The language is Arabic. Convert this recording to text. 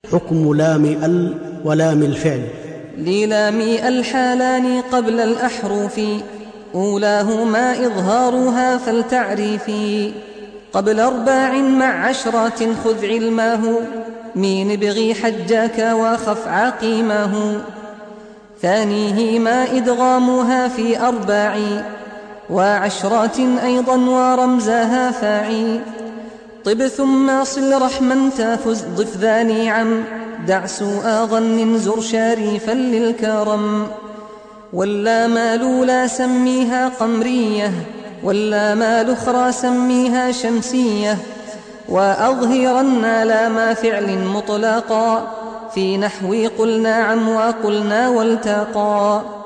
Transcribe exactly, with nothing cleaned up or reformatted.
حكم لام ال ولام الفعل. للام الحالان قبل الأحرف، أولاهما إظهارها فلتعرفي، قبل أرباع مع عشرة خذ علمه، مين ابغي حجاك وخف عقيمه، ثانيهما إدغامها في أرباع، وعشرات أيضا ورمزها فاعي، طب ثم صل رحما تفز ضف ذا نعم، دع سوء ظن زر شريفا للكرم، واللام الأولى سميها قمرية، واللام الأخرى سميها شمسية، وأظهرن لام فعل مطلقا، في نحو قل نعم وقلنا والتقى.